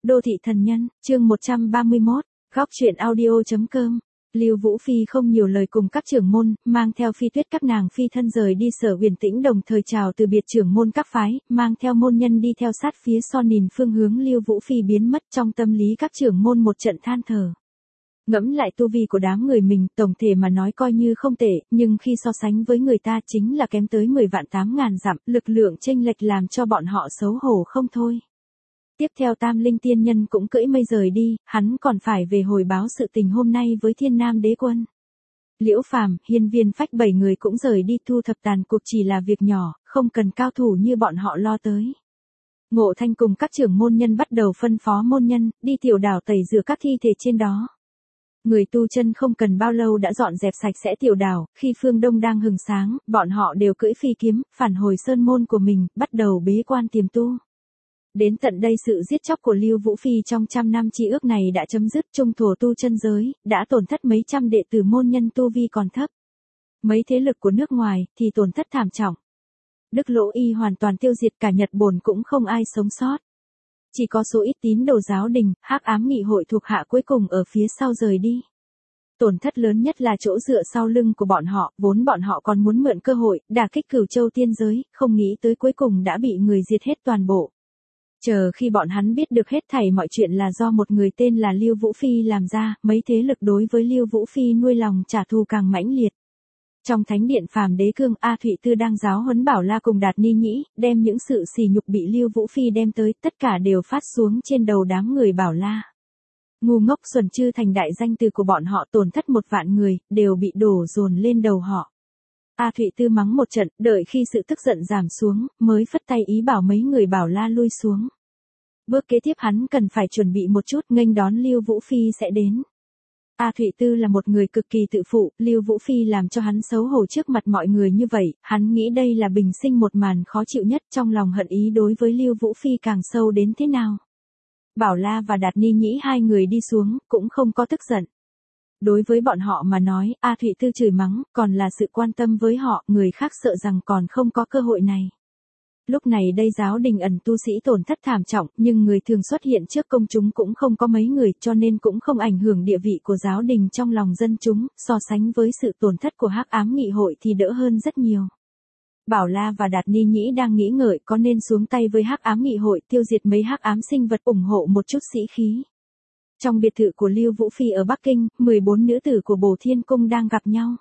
Đô thị thần nhân, chương 131, góc truyện audio.com. Lưu Vũ Phi không nhiều lời cùng các trưởng môn, mang theo Phi Tuyết các nàng phi thân rời đi Sở Huyền Tĩnh, đồng thời chào từ biệt trưởng môn các phái, mang theo môn nhân đi theo sát phía so nhìn phương hướng Lưu Vũ Phi biến mất. Trong tâm lý các trưởng môn một trận than thở. Ngẫm lại tu vi của đám người mình, tổng thể mà nói coi như không tệ, nhưng khi so sánh với người ta chính là kém tới 10 vạn 8 ngàn dặm, lực lượng chênh lệch làm cho bọn họ xấu hổ không thôi. Tiếp theo Tam Linh Tiên Nhân cũng cưỡi mây rời đi, hắn còn phải về hồi báo sự tình hôm nay với Thiên Nam Đế Quân. Liễu Phàm, Hiên Viên Phách 7 người cũng rời đi, thu thập tàn cuộc chỉ là việc nhỏ, không cần cao thủ như bọn họ lo tới. Ngộ Thanh cùng các trưởng môn nhân bắt đầu phân phó môn nhân, đi tiểu đảo tẩy rửa các thi thể trên đó. Người tu chân không cần bao lâu đã dọn dẹp sạch sẽ tiểu đảo, khi phương đông đang hừng sáng, bọn họ đều cưỡi phi kiếm, phản hồi sơn môn của mình, bắt đầu bế quan tiềm tu. Đến tận đây sự giết chóc của Lưu Vũ Phi trong trăm năm chi ước này đã chấm dứt. Trung thổ tu chân giới, đã tổn thất mấy trăm đệ tử môn nhân tu vi còn thấp. Mấy thế lực của nước ngoài, thì tổn thất thảm trọng. Đức Lỗ Y hoàn toàn tiêu diệt, cả Nhật Bổn cũng không ai sống sót. Chỉ có số ít tín đồ giáo đình, Hắc Ám Nghị hội thuộc hạ cuối cùng ở phía sau rời đi. Tổn thất lớn nhất là chỗ dựa sau lưng của bọn họ, vốn bọn họ còn muốn mượn cơ hội, đả kích Cửu Châu tiên giới, không nghĩ tới cuối cùng đã bị người diệt hết toàn bộ. Chờ khi bọn hắn biết được hết thảy mọi chuyện là do một người tên là Lưu Vũ Phi làm ra, mấy thế lực đối với Lưu Vũ Phi nuôi lòng trả thù càng mãnh liệt. Trong thánh điện Phàm Đế Cương, A Thụy Tư đang giáo huấn Bảo La cùng Đạt Ni Nhĩ, đem những sự sỉ nhục bị Lưu Vũ Phi đem tới, tất cả đều phát xuống trên đầu đám người Bảo La. Ngu ngốc xuẩn chư thành đại danh từ của bọn họ, tổn thất 1 vạn người, đều bị đổ dồn lên đầu họ. A Thụy Tư mắng một trận, đợi khi sự tức giận giảm xuống, mới phất tay ý bảo mấy người Bảo La lui xuống. Bước kế tiếp hắn cần phải chuẩn bị một chút, nghênh đón Lưu Vũ Phi sẽ đến. A Thụy Tư là một người cực kỳ tự phụ, Lưu Vũ Phi làm cho hắn xấu hổ trước mặt mọi người như vậy, hắn nghĩ đây là bình sinh một màn khó chịu nhất, trong lòng hận ý đối với Lưu Vũ Phi càng sâu đến thế nào. Bảo La và Đạt Ni Nhĩ hai người đi xuống, cũng không có tức giận. Đối với bọn họ mà nói, A Thụy Tư chửi mắng, còn là sự quan tâm với họ, người khác sợ rằng còn không có cơ hội này. Lúc này đây giáo đình ẩn tu sĩ tổn thất thảm trọng, nhưng người thường xuất hiện trước công chúng cũng không có mấy người, cho nên cũng không ảnh hưởng địa vị của giáo đình trong lòng dân chúng, so sánh với sự tổn thất của Hắc Ám Nghị hội thì đỡ hơn rất nhiều. Bảo La và Đạt Ni Nhĩ đang nghĩ ngợi có nên xuống tay với Hắc Ám Nghị hội, tiêu diệt mấy hắc ám sinh vật, ủng hộ một chút sĩ khí. Trong biệt thự của Lưu Vũ Phi ở Bắc Kinh, 14 nữ tử của Bổ Thiên Cung đang gặp nhau.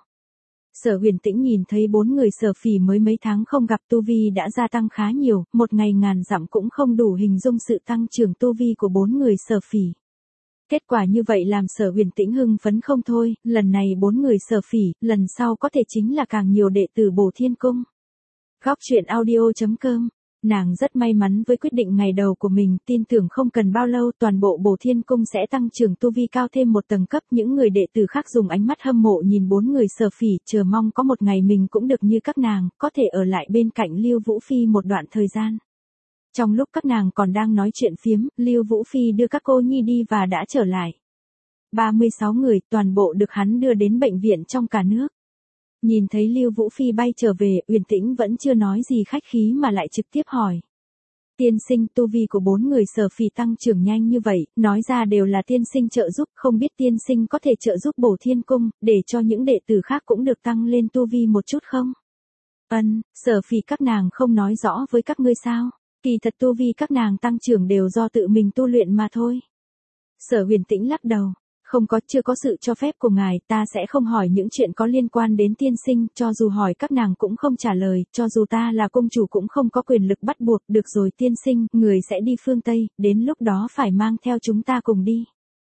Sở Huyền Tĩnh nhìn thấy 4 người Sở Phỉ mới mấy tháng không gặp, tu vi đã gia tăng khá nhiều, một ngày ngàn dặm cũng không đủ hình dung sự tăng trưởng tu vi của 4 người Sở Phỉ. Kết quả như vậy làm Sở Huyền Tĩnh hưng phấn không thôi, lần này 4 người Sở Phỉ, lần sau có thể chính là càng nhiều đệ tử Bổ Thiên Cung. Góc truyện audio.com. Nàng rất may mắn với quyết định ngày đầu của mình, tin tưởng không cần bao lâu toàn bộ Bổ Thiên Cung sẽ tăng trưởng tu vi cao thêm một tầng cấp. Những người đệ tử khác dùng ánh mắt hâm mộ nhìn 4 người Sở Phỉ, chờ mong có một ngày mình cũng được như các nàng, có thể ở lại bên cạnh Lưu Vũ Phi một đoạn thời gian. Trong lúc các nàng còn đang nói chuyện phiếm, Lưu Vũ Phi đưa các cô nhi đi và đã trở lại. 36 người, toàn bộ được hắn đưa đến bệnh viện trong cả nước. Nhìn thấy Lưu Vũ Phi bay trở về, Uyển Tĩnh vẫn chưa nói gì khách khí mà lại trực tiếp hỏi. Tiên sinh, tu vi của 4 người Sở Phỉ tăng trưởng nhanh như vậy, nói ra đều là tiên sinh trợ giúp, không biết tiên sinh có thể trợ giúp Bổ Thiên Cung, để cho những đệ tử khác cũng được tăng lên tu vi một chút không? Sở Phỉ các nàng không nói rõ với các ngươi sao? Kỳ thật tu vi các nàng tăng trưởng đều do tự mình tu luyện mà thôi. Sở Huyền Tĩnh lắc đầu. Không có, chưa có sự cho phép của ngài, ta sẽ không hỏi những chuyện có liên quan đến tiên sinh, cho dù hỏi các nàng cũng không trả lời, cho dù ta là công chủ cũng không có quyền lực bắt buộc. Được rồi tiên sinh, người sẽ đi phương Tây, đến lúc đó phải mang theo chúng ta cùng đi.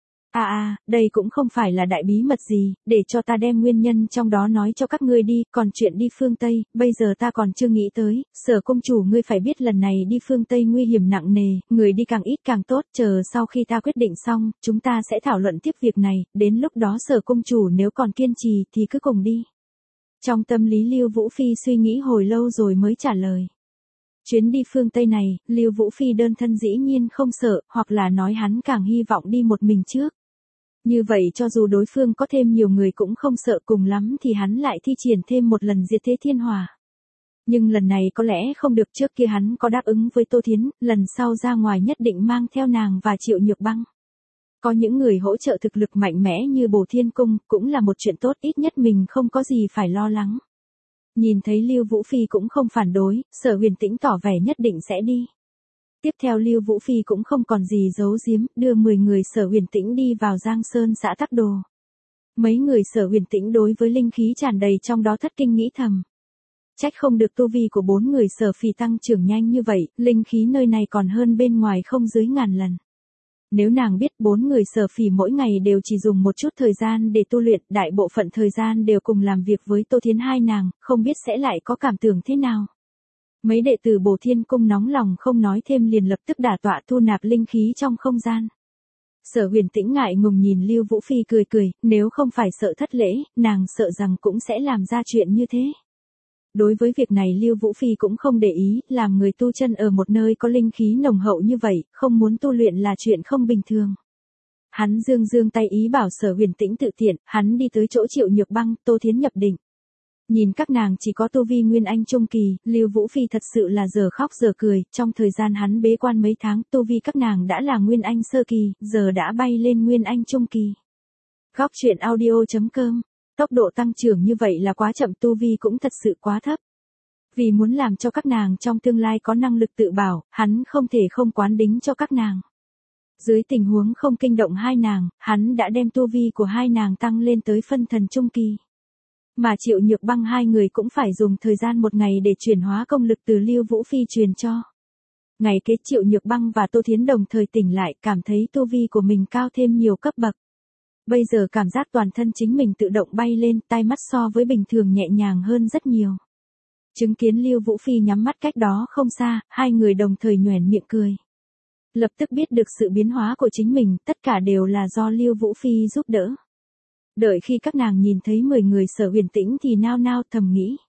Đây cũng không phải là đại bí mật gì, để cho ta đem nguyên nhân trong đó nói cho các ngươi đi, còn chuyện đi phương Tây, bây giờ ta còn chưa nghĩ tới. Sở công chủ ngươi phải biết lần này đi phương Tây nguy hiểm nặng nề, người đi càng ít càng tốt, chờ sau khi ta quyết định xong, chúng ta sẽ thảo luận tiếp việc này, đến lúc đó Sở công chủ nếu còn kiên trì thì cứ cùng đi. Trong tâm lý Lưu Vũ Phi suy nghĩ hồi lâu rồi mới trả lời. Chuyến đi phương Tây này, Lưu Vũ Phi đơn thân dĩ nhiên không sợ, hoặc là nói hắn càng hy vọng đi một mình trước. Như vậy cho dù đối phương có thêm nhiều người cũng không sợ, cùng lắm thì hắn lại thi triển thêm một lần diệt thế thiên hỏa. Nhưng lần này có lẽ không được, trước kia hắn có đáp ứng với Tô Thiến, lần sau ra ngoài nhất định mang theo nàng và Triệu Nhược Băng. Có những người hỗ trợ thực lực mạnh mẽ như Bổ Thiên Cung, cũng là một chuyện tốt, ít nhất mình không có gì phải lo lắng. Nhìn thấy Lưu Vũ Phi cũng không phản đối, Sở Huyền Tĩnh tỏ vẻ nhất định sẽ đi. Tiếp theo Lưu Vũ Phi cũng không còn gì giấu giếm, đưa 10 người Sở Huyền Tĩnh đi vào Giang Sơn xã Tắc Đồ. Mấy người Sở Huyền Tĩnh đối với linh khí tràn đầy trong đó thất kinh nghĩ thầm. Trách không được tu vi của 4 người Sở Phì tăng trưởng nhanh như vậy, linh khí nơi này còn hơn bên ngoài không dưới ngàn lần. Nếu nàng biết 4 người Sở Phì mỗi ngày đều chỉ dùng một chút thời gian để tu luyện, đại bộ phận thời gian đều cùng làm việc với Tô Thiến hai nàng, không biết sẽ lại có cảm tưởng thế nào. Mấy đệ tử Bổ Thiên Cung nóng lòng không nói thêm liền lập tức đả tọa thu nạp linh khí trong không gian. Sở Huyền Tĩnh ngại ngùng nhìn Lưu Vũ Phi cười cười, nếu không phải sợ thất lễ, nàng sợ rằng cũng sẽ làm ra chuyện như thế. Đối với việc này Lưu Vũ Phi cũng không để ý, làm người tu chân ở một nơi có linh khí nồng hậu như vậy, không muốn tu luyện là chuyện không bình thường. Hắn dương tay ý bảo Sở Huyền Tĩnh tự tiện, hắn đi tới chỗ Triệu Nhược Băng, Tô Thiến nhập định. Nhìn các nàng chỉ có tu vi Nguyên Anh Trung Kỳ, Lưu Vũ Phi thật sự là giờ khóc giờ cười, trong thời gian hắn bế quan mấy tháng, tu vi các nàng đã là Nguyên Anh Sơ Kỳ, giờ đã bay lên Nguyên Anh Trung Kỳ. Góc truyện audio.com, tốc độ tăng trưởng như vậy là quá chậm, tu vi cũng thật sự quá thấp. Vì muốn làm cho các nàng trong tương lai có năng lực tự bảo, hắn không thể không quán đính cho các nàng. Dưới tình huống không kinh động hai nàng, hắn đã đem tu vi của hai nàng tăng lên tới phân thần Trung Kỳ. Mà Triệu Nhược Băng hai người cũng phải dùng thời gian một ngày để chuyển hóa công lực từ Lưu Vũ Phi truyền cho. Ngày kế Triệu Nhược Băng và Tô Thiến đồng thời tỉnh lại, cảm thấy tu vi của mình cao thêm nhiều cấp bậc. Bây giờ cảm giác toàn thân chính mình tự động bay lên, tai mắt so với bình thường nhẹ nhàng hơn rất nhiều. Chứng kiến Lưu Vũ Phi nhắm mắt cách đó không xa, hai người đồng thời nhoẻn miệng cười. Lập tức biết được sự biến hóa của chính mình, tất cả đều là do Lưu Vũ Phi giúp đỡ. Đợi khi các nàng nhìn thấy 10 người Sở Huyền Tĩnh thì nao nao thầm nghĩ.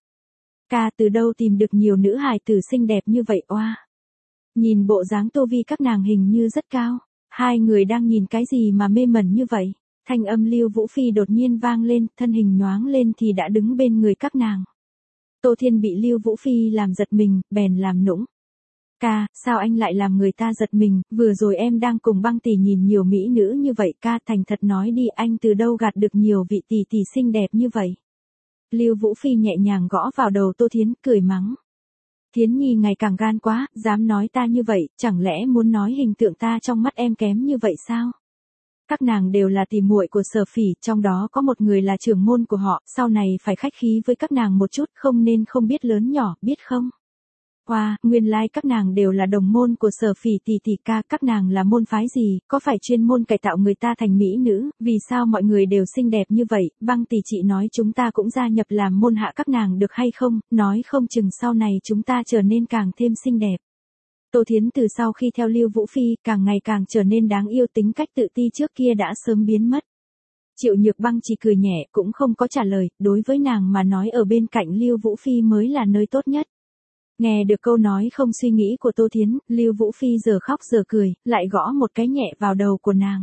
Ca từ đâu tìm được nhiều nữ hài tử xinh đẹp như vậy oa. Nhìn bộ dáng tu vi các nàng hình như rất cao. Hai người đang nhìn cái gì mà mê mẩn như vậy? Thanh âm Lưu Vũ Phi đột nhiên vang lên, thân hình nhoáng lên thì đã đứng bên người các nàng. Tô Thiên bị Lưu Vũ Phi làm giật mình, bèn làm nũng. Ca, sao anh lại làm người ta giật mình, vừa rồi em đang cùng Băng tỷ nhìn nhiều mỹ nữ như vậy, ca thành thật nói đi, anh từ đâu gạt được nhiều vị tỷ tỷ xinh đẹp như vậy. Lưu Vũ Phi nhẹ nhàng gõ vào đầu Tô Thiến, cười mắng. Thiến Nhi ngày càng gan quá, dám nói ta như vậy, chẳng lẽ muốn nói hình tượng ta trong mắt em kém như vậy sao? Các nàng đều là tỷ muội của Sở Phỉ, trong đó có một người là trưởng môn của họ, sau này phải khách khí với các nàng một chút, không nên không biết lớn nhỏ, biết không? Wow, nguyên lai các nàng đều là đồng môn của Sở Phỉ tỷ tỷ ca, các nàng là môn phái gì, có phải chuyên môn cải tạo người ta thành mỹ nữ, vì sao mọi người đều xinh đẹp như vậy, Băng tỷ chị nói chúng ta cũng gia nhập làm môn hạ các nàng được hay không, nói không chừng sau này chúng ta trở nên càng thêm xinh đẹp. Tô Thiến từ sau khi theo Lưu Vũ Phi, càng ngày càng trở nên đáng yêu, tính cách tự ti trước kia đã sớm biến mất. Triệu Nhược Băng chỉ cười nhẹ, cũng không có trả lời, đối với nàng mà nói ở bên cạnh Lưu Vũ Phi mới là nơi tốt nhất. Nghe được câu nói không suy nghĩ của Tô Thiến, Lưu Vũ Phi giờ khóc giờ cười, lại gõ một cái nhẹ vào đầu của nàng.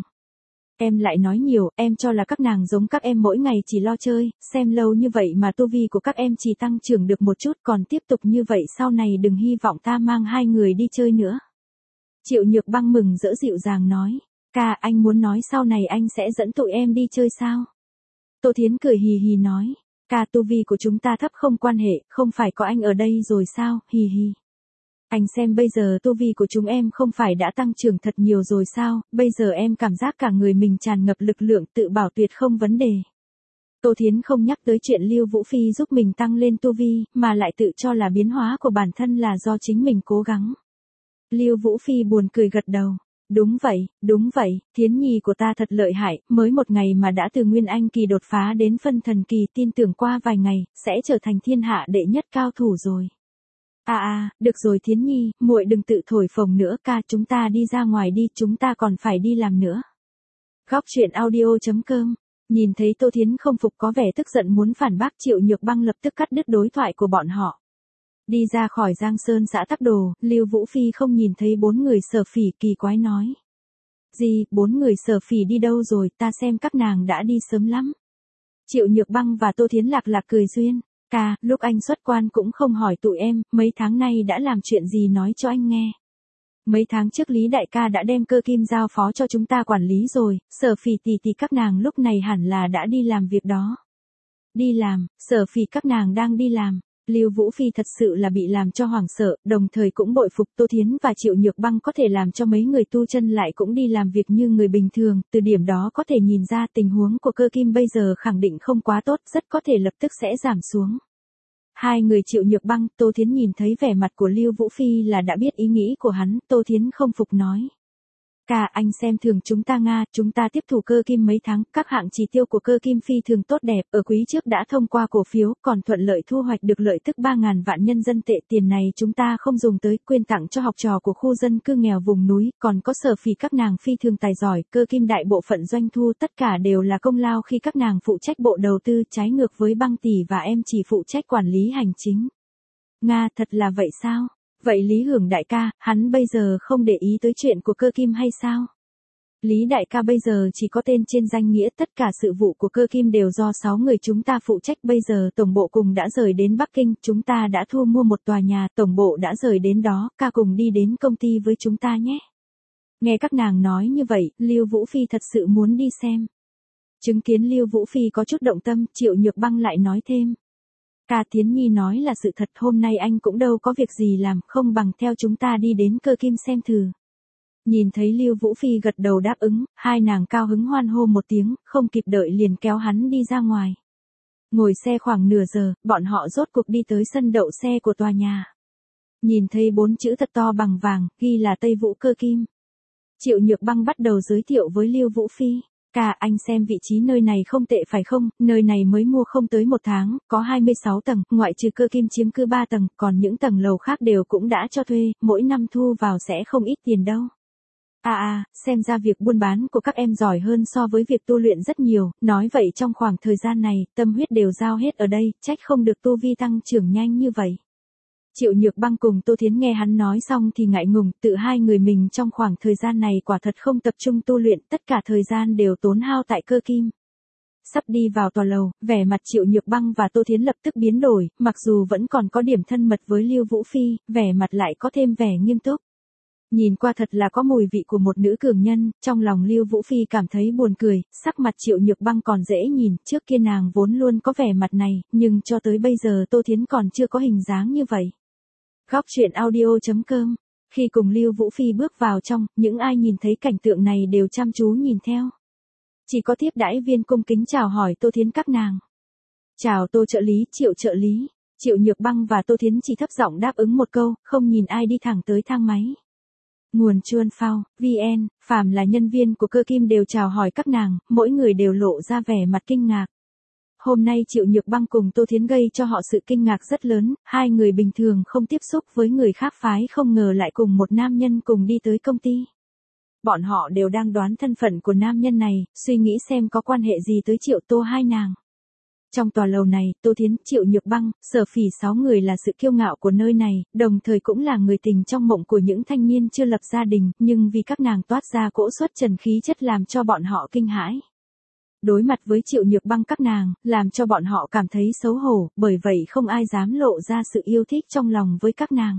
Em lại nói nhiều, em cho là các nàng giống các em mỗi ngày chỉ lo chơi, xem lâu như vậy mà tu vi của các em chỉ tăng trưởng được một chút, còn tiếp tục như vậy sau này đừng hy vọng ta mang hai người đi chơi nữa. Triệu Nhược Băng mừng rỡ dịu dàng nói, ca anh muốn nói sau này anh sẽ dẫn tụi em đi chơi sao? Tô Thiến cười hì hì nói, ca tu vi của chúng ta thấp không quan hệ, không phải có anh ở đây rồi sao, hì hì. Anh xem bây giờ tu vi của chúng em không phải đã tăng trưởng thật nhiều rồi sao, bây giờ em cảm giác cả người mình tràn ngập lực lượng tự bảo tuyệt không vấn đề. Tô Thiến không nhắc tới chuyện Lưu Vũ Phi giúp mình tăng lên tu vi, mà lại tự cho là biến hóa của bản thân là do chính mình cố gắng. Lưu Vũ Phi buồn cười gật đầu. Đúng vậy, Thiến Nhi của ta thật lợi hại, mới một ngày mà đã từ Nguyên Anh kỳ đột phá đến phân thần kỳ, tin tưởng qua vài ngày, sẽ trở thành thiên hạ đệ nhất cao thủ rồi. Được rồi Thiến Nhi, muội đừng tự thổi phồng nữa ca, chúng ta đi ra ngoài đi, chúng ta còn phải đi làm nữa. Góc truyện audio.com, nhìn thấy Tô Thiến không phục có vẻ tức giận muốn phản bác, Triệu Nhược Băng lập tức cắt đứt đối thoại của bọn họ. Đi ra khỏi Giang Sơn xã Tắc Đồ, Lưu Vũ Phi không nhìn thấy 4 người Sở Phỉ, kỳ quái nói. Gì, 4 người Sở Phỉ đi đâu rồi, ta xem các nàng đã đi sớm lắm. Triệu Nhược Băng và Tô Thiến lạc lạc cười duyên. Ca, lúc anh xuất quan cũng không hỏi tụi em, mấy tháng nay đã làm chuyện gì nói cho anh nghe. Mấy tháng trước Lý đại ca đã đem Cơ Kim giao phó cho chúng ta quản lý rồi, Sở Phỉ tỷ tỷ các nàng lúc này hẳn là đã đi làm việc đó. Đi làm, Sở Phỉ các nàng đang đi làm. Lưu Vũ Phi thật sự là bị làm cho hoảng sợ, đồng thời cũng bội phục Tô Thiến và Triệu Nhược Băng có thể làm cho mấy người tu chân lại cũng đi làm việc như người bình thường, từ điểm đó có thể nhìn ra tình huống của Cơ Kim bây giờ khẳng định không quá tốt, rất có thể lập tức sẽ giảm xuống. Hai người Triệu Nhược Băng, Tô Thiến nhìn thấy vẻ mặt của Lưu Vũ Phi là đã biết ý nghĩ của hắn, Tô Thiến không phục nói. Cả anh xem thường chúng ta Nga, chúng ta tiếp thủ Cơ Kim mấy tháng, các hạng chỉ tiêu của Cơ Kim phi thường tốt đẹp, ở quý trước đã thông qua cổ phiếu, còn thuận lợi thu hoạch được lợi tức 3.000 vạn nhân dân tệ, tiền này chúng ta không dùng tới, quyên tặng cho học trò của khu dân cư nghèo vùng núi, còn có Sở Phỉ các nàng phi thường tài giỏi, Cơ Kim đại bộ phận doanh thu tất cả đều là công lao khi các nàng phụ trách bộ đầu tư, trái ngược với Băng tỷ và em chỉ phụ trách quản lý hành chính. Nga, thật là vậy sao? Vậy Lý Hưởng đại ca, hắn bây giờ không để ý tới chuyện của Cơ Kim hay sao? Lý đại ca bây giờ chỉ có tên trên danh nghĩa, tất cả sự vụ của Cơ Kim đều do 6 người chúng ta phụ trách, bây giờ tổng bộ cùng đã rời đến Bắc Kinh, chúng ta đã thu mua một tòa nhà, tổng bộ đã rời đến đó, ca cùng đi đến công ty với chúng ta nhé. Nghe các nàng nói như vậy, Lưu Vũ Phi thật sự muốn đi xem. Chứng kiến Lưu Vũ Phi có chút động tâm, Triệu Nhược Băng lại nói thêm. Ca, Thiến Nhi nói là sự thật, hôm nay anh cũng đâu có việc gì làm, không bằng theo chúng ta đi đến Cơ Kim xem thử. Nhìn thấy Lưu Vũ Phi gật đầu đáp ứng, hai nàng cao hứng hoan hô một tiếng, không kịp đợi liền kéo hắn đi ra ngoài. Ngồi xe khoảng nửa giờ, bọn họ rốt cuộc đi tới sân đậu xe của tòa nhà. Nhìn thấy 4 chữ thật to bằng vàng, ghi là Tây Vũ Cơ Kim. Triệu Nhược Băng bắt đầu giới thiệu với Lưu Vũ Phi. Cả, anh xem vị trí nơi này không tệ phải không, nơi này mới mua không tới 1 tháng, có 26 tầng, ngoại trừ Cơ Kim chiếm cứ 3 tầng, còn những tầng lầu khác đều cũng đã cho thuê, mỗi năm thu vào sẽ không ít tiền đâu. Xem ra việc buôn bán của các em giỏi hơn so với việc tu luyện rất nhiều, nói vậy trong khoảng thời gian này, tâm huyết đều giao hết ở đây, trách không được tu vi tăng trưởng nhanh như vậy. Triệu Nhược Băng cùng Tô Thiến nghe hắn nói xong thì ngại ngùng, tự hai người mình trong khoảng thời gian này quả thật không tập trung tu luyện, tất cả thời gian đều tốn hao tại Cơ Kim. Sắp đi vào tòa lầu, vẻ mặt Triệu Nhược Băng và Tô Thiến lập tức biến đổi, mặc dù vẫn còn có điểm thân mật với Lưu Vũ Phi, vẻ mặt lại có thêm vẻ nghiêm túc. Nhìn qua thật là có mùi vị của một nữ cường nhân, trong lòng Lưu Vũ Phi cảm thấy buồn cười, sắc mặt Triệu Nhược Băng còn dễ nhìn, trước kia nàng vốn luôn có vẻ mặt này, nhưng cho tới bây giờ Tô Thiến còn chưa có hình dáng như vậy. Góc truyện audio.com. Khi cùng Lưu Vũ Phi bước vào trong, những ai nhìn thấy cảnh tượng này đều chăm chú nhìn theo. Chỉ có tiếp đãi viên cung kính chào hỏi Tô Thiến các nàng. Chào Tô trợ lý, Triệu trợ lý. Triệu Nhược Băng và Tô Thiến chỉ thấp giọng đáp ứng một câu, không nhìn ai đi thẳng tới thang máy. Nguồn Chuan Phao, VN, phàm là nhân viên của Cơ Kim đều chào hỏi các nàng, mỗi người đều lộ ra vẻ mặt kinh ngạc. Hôm nay Triệu Nhược Băng cùng Tô Thiến gây cho họ sự kinh ngạc rất lớn, hai người bình thường không tiếp xúc với người khác phái không ngờ lại cùng một nam nhân cùng đi tới công ty. Bọn họ đều đang đoán thân phận của nam nhân này, suy nghĩ xem có quan hệ gì tới Triệu Tô hai nàng. Trong tòa lầu này, Tô Thiến, Triệu Nhược Băng, Sở Phỉ 6 người là sự kiêu ngạo của nơi này, đồng thời cũng là người tình trong mộng của những thanh niên chưa lập gia đình, nhưng vì các nàng toát ra cỗ xuất trần khí chất làm cho bọn họ kinh hãi. Đối mặt với Triệu Nhược Băng các nàng, làm cho bọn họ cảm thấy xấu hổ, bởi vậy không ai dám lộ ra sự yêu thích trong lòng với các nàng.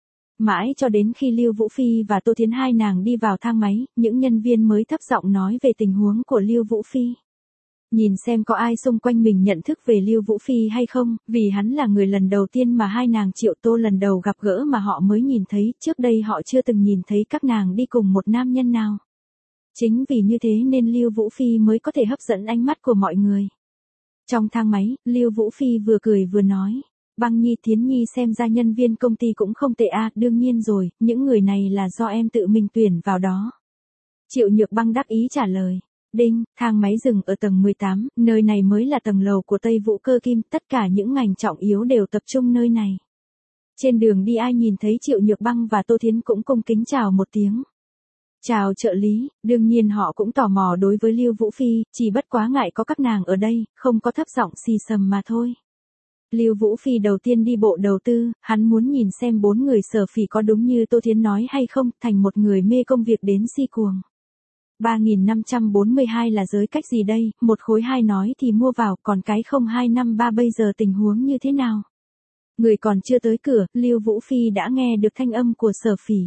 Mãi cho đến khi Lưu Vũ Phi và Tô Thiến hai nàng đi vào thang máy, những nhân viên mới thấp giọng nói về tình huống của Lưu Vũ Phi. Nhìn xem có ai xung quanh mình nhận thức về Lưu Vũ Phi hay không, vì hắn là người lần đầu tiên mà hai nàng Triệu Tô lần đầu gặp gỡ mà họ mới nhìn thấy, trước đây họ chưa từng nhìn thấy các nàng đi cùng một nam nhân nào. Chính vì như thế nên Lưu Vũ Phi mới có thể hấp dẫn ánh mắt của mọi người. Trong thang máy, Lưu Vũ Phi vừa cười vừa nói, Băng Nhi Thiến Nhi xem ra nhân viên công ty cũng không tệ đương nhiên rồi, những người này là do em tự mình tuyển vào đó. Triệu Nhược Băng đắc ý trả lời. Đinh, thang máy dừng ở tầng 18, nơi này mới là tầng lầu của Tây Vũ Cơ Kim, tất cả những ngành trọng yếu đều tập trung nơi này. Trên đường đi ai nhìn thấy Triệu Nhược Băng và Tô Thiến cũng cung kính chào một tiếng. Chào trợ lý, đương nhiên họ cũng tò mò đối với Lưu Vũ Phi, chỉ bất quá ngại có các nàng ở đây, không có thấp giọng xì xầm mà thôi. Lưu Vũ Phi đầu tiên đi bộ đầu tư, hắn muốn nhìn xem 4 người Sở Phỉ có đúng như Tô Thiến nói hay không, thành một người mê công việc đến si cuồng. 3.542 là giới cách gì đây, một khối hai nói thì mua vào, còn cái 0253 bây giờ tình huống như thế nào? Người còn chưa tới cửa, Lưu Vũ Phi đã nghe được thanh âm của Sở Phỉ.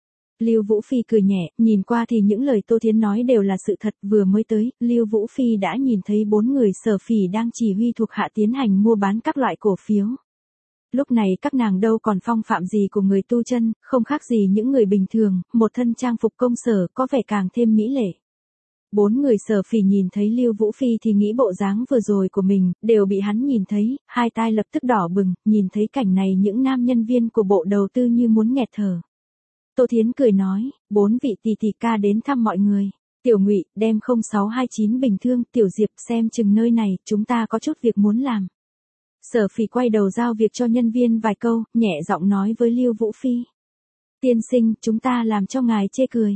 Lưu Vũ Phi cười nhẹ, nhìn qua thì những lời Tô Thiến nói đều là sự thật, vừa mới tới, Lưu Vũ Phi đã nhìn thấy 4 người Sở Phỉ đang chỉ huy thuộc hạ tiến hành mua bán các loại cổ phiếu. Lúc này các nàng đâu còn phong phạm gì của người tu chân, không khác gì những người bình thường, một thân trang phục công sở có vẻ càng thêm mỹ lệ. 4 người Sở Phỉ nhìn thấy Lưu Vũ Phi thì nghĩ bộ dáng vừa rồi của mình, đều bị hắn nhìn thấy, hai tai lập tức đỏ bừng, nhìn thấy cảnh này những nam nhân viên của bộ đầu tư như muốn nghẹt thở. Tô Thiến cười nói, 4 vị tỷ tỷ ca đến thăm mọi người. Tiểu Ngụy, đem 0629 bình thương, Tiểu Diệp xem chừng nơi này, chúng ta có chút việc muốn làm. Sở Phỉ quay đầu giao việc cho nhân viên vài câu, nhẹ giọng nói với Lưu Vũ Phi. Tiên sinh, chúng ta làm cho ngài chê cười.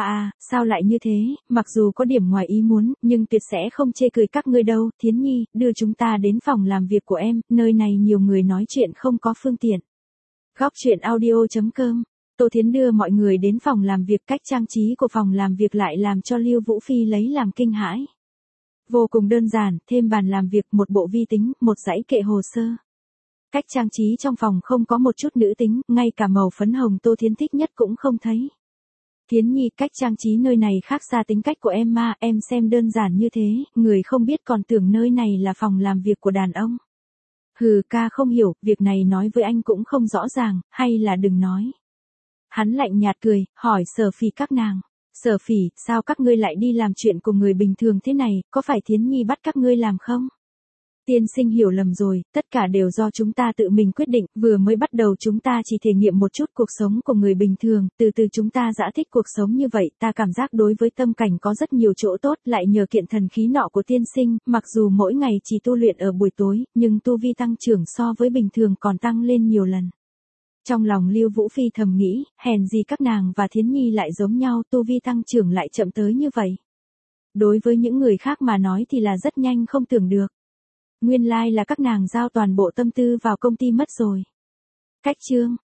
Sao lại như thế, mặc dù có điểm ngoài ý muốn, nhưng tuyệt sẽ không chê cười các ngươi đâu, Thiến Nhi, đưa chúng ta đến phòng làm việc của em, nơi này nhiều người nói chuyện không có phương tiện. Góc truyện audio.com. Tô Thiến đưa mọi người đến phòng làm việc, cách trang trí của phòng làm việc lại làm cho Lưu Vũ Phi lấy làm kinh hãi. Vô cùng đơn giản, thêm bàn làm việc, một bộ vi tính, một dãy kệ hồ sơ. Cách trang trí trong phòng không có một chút nữ tính, ngay cả màu phấn hồng Tô Thiến thích nhất cũng không thấy. Thiến Nhi, cách trang trí nơi này khác xa tính cách của em mà, em xem đơn giản như thế, người không biết còn tưởng nơi này là phòng làm việc của đàn ông. Hừ, ca không hiểu, việc này nói với anh cũng không rõ ràng, hay là đừng nói. Hắn lạnh nhạt cười, hỏi Sở Phỉ các nàng. Sở Phỉ, sao các ngươi lại đi làm chuyện của người bình thường thế này, có phải Thiến Nhi bắt các ngươi làm không? Tiên sinh hiểu lầm rồi, tất cả đều do chúng ta tự mình quyết định, vừa mới bắt đầu chúng ta chỉ thể nghiệm một chút cuộc sống của người bình thường, từ từ chúng ta dã thích cuộc sống như vậy, ta cảm giác đối với tâm cảnh có rất nhiều chỗ tốt, lại nhờ kiện thần khí nọ của tiên sinh, mặc dù mỗi ngày chỉ tu luyện ở buổi tối, nhưng tu vi tăng trưởng so với bình thường còn tăng lên nhiều lần. Trong lòng Lưu Vũ Phi thầm nghĩ, hèn gì các nàng và Thiến Nhi lại giống nhau, tu vi tăng trưởng lại chậm tới như vậy. Đối với những người khác mà nói thì là rất nhanh không tưởng được. Nguyên lai là các nàng giao toàn bộ tâm tư vào công ty mất rồi. Cách chương